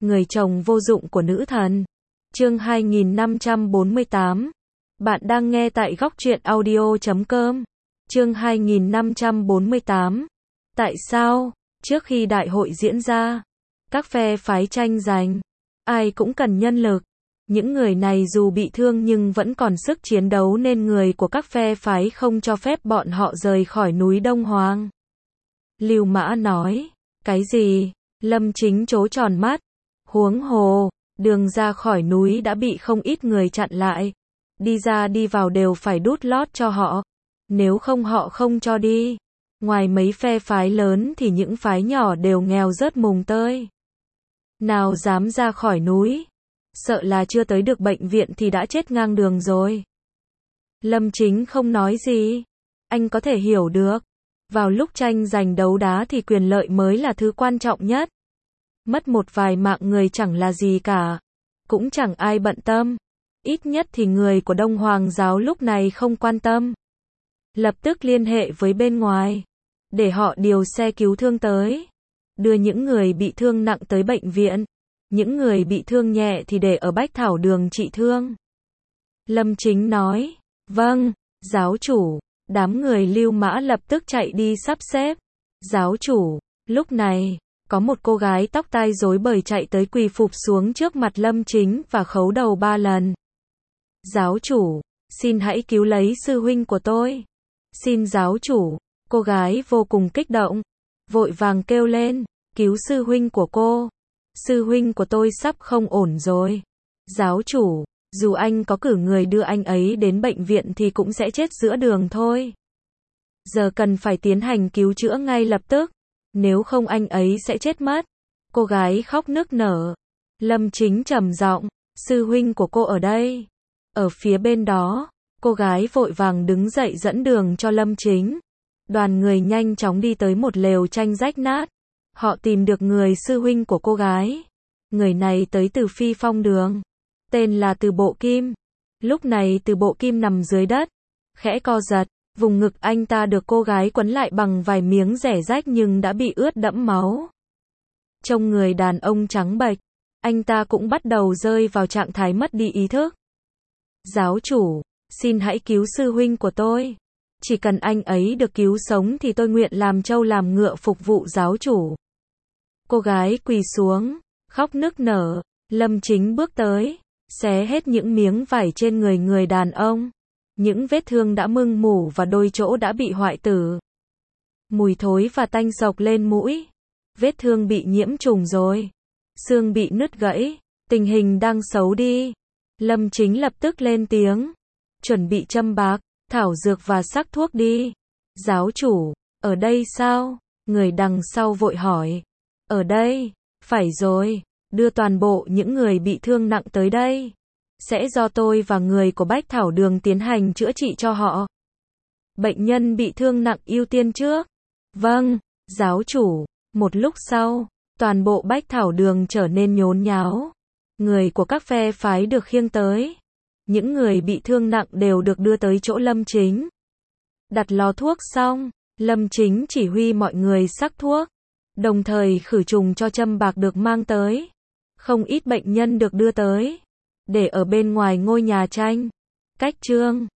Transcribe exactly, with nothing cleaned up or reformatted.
người chồng vô dụng của nữ thần. Chương hai nghìn năm trăm bốn mươi tám. Bạn đang nghe tại góc truyện audio chấm com. Chương hai nghìn năm trăm bốn mươi tám. Tại sao, trước khi đại hội diễn ra, các phe phái tranh giành, ai cũng cần nhân lực. Những người này dù bị thương nhưng vẫn còn sức chiến đấu nên người của các phe phái không cho phép bọn họ rời khỏi núi Đông Hoàng. Lưu Mã nói, cái gì? Lâm Chính trố tròn mắt. Huống hồ, đường ra khỏi núi đã bị không ít người chặn lại. Đi ra đi vào đều phải đút lót cho họ. Nếu không họ không cho đi. Ngoài mấy phe phái lớn thì những phái nhỏ đều nghèo rớt mùng tơi. Nào dám ra khỏi núi. Sợ là chưa tới được bệnh viện thì đã chết ngang đường rồi. Lâm Chính không nói gì. Anh có thể hiểu được. Vào lúc tranh giành đấu đá thì quyền lợi mới là thứ quan trọng nhất. Mất một vài mạng người chẳng là gì cả. Cũng chẳng ai bận tâm. Ít nhất thì người của Đông Hoàng giáo lúc này không quan tâm. Lập tức liên hệ với bên ngoài. Để họ điều xe cứu thương tới. Đưa những người bị thương nặng tới bệnh viện. Những người bị thương nhẹ thì để ở Bách Thảo Đường trị thương. Lâm Chính nói. Vâng, giáo chủ. Đám người Lưu Mã lập tức chạy đi sắp xếp. Giáo chủ. Lúc này, có một cô gái tóc tai rối bời chạy tới quỳ phục xuống trước mặt Lâm Chính và khấu đầu ba lần. Giáo chủ, xin hãy cứu lấy sư huynh của tôi. Xin giáo chủ. Cô gái vô cùng kích động. Vội vàng kêu lên. Cứu sư huynh của cô. Sư huynh của tôi sắp không ổn rồi. Giáo chủ, dù anh có cử người đưa anh ấy đến bệnh viện thì cũng sẽ chết giữa đường thôi. Giờ cần phải tiến hành cứu chữa ngay lập tức. Nếu không anh ấy sẽ chết mất. Cô gái khóc nức nở. Lâm Chính trầm giọng, sư huynh của cô ở đây. Ở phía bên đó, cô gái vội vàng đứng dậy dẫn đường cho Lâm Chính. Đoàn người nhanh chóng đi tới một lều tranh rách nát. Họ tìm được người sư huynh của cô gái. Người này tới từ Phi Phong Đường. Tên là Từ Bộ Kim. Lúc này Từ Bộ Kim nằm dưới đất. Khẽ co giật. Vùng ngực anh ta được cô gái quấn lại bằng vài miếng rẻ rách nhưng đã bị ướt đẫm máu. Trông người đàn ông trắng bệch. Anh ta cũng bắt đầu rơi vào trạng thái mất đi ý thức. Giáo chủ, xin hãy cứu sư huynh của tôi. Chỉ cần anh ấy được cứu sống thì tôi nguyện làm trâu làm ngựa phục vụ giáo chủ. Cô gái quỳ xuống, khóc nức nở. Lâm Chính bước tới, xé hết những miếng vải trên người người đàn ông. Những vết thương đã mưng mủ và đôi chỗ đã bị hoại tử. Mùi thối và tanh sộc lên mũi. Vết thương bị nhiễm trùng rồi. Xương bị nứt gãy. Tình hình đang xấu đi. Lâm Chính lập tức lên tiếng. Chuẩn bị châm bạc, thảo dược và sắc thuốc đi. Giáo chủ, ở đây sao? Người đằng sau vội hỏi. Ở đây, phải rồi. Đưa toàn bộ những người bị thương nặng tới đây. Sẽ do tôi và người của Bách Thảo Đường tiến hành chữa trị cho họ. Bệnh nhân bị thương nặng ưu tiên trước. Vâng, giáo chủ. Một lúc sau, toàn bộ Bách Thảo Đường trở nên nhốn nháo. Người của các phe phái được khiêng tới. Những người bị thương nặng đều được đưa tới chỗ Lâm Chính. Đặt lò thuốc xong, Lâm Chính chỉ huy mọi người sắc thuốc. Đồng thời khử trùng cho châm bạc được mang tới. Không ít bệnh nhân được đưa tới. Để ở bên ngoài ngôi nhà tranh. Cách trương.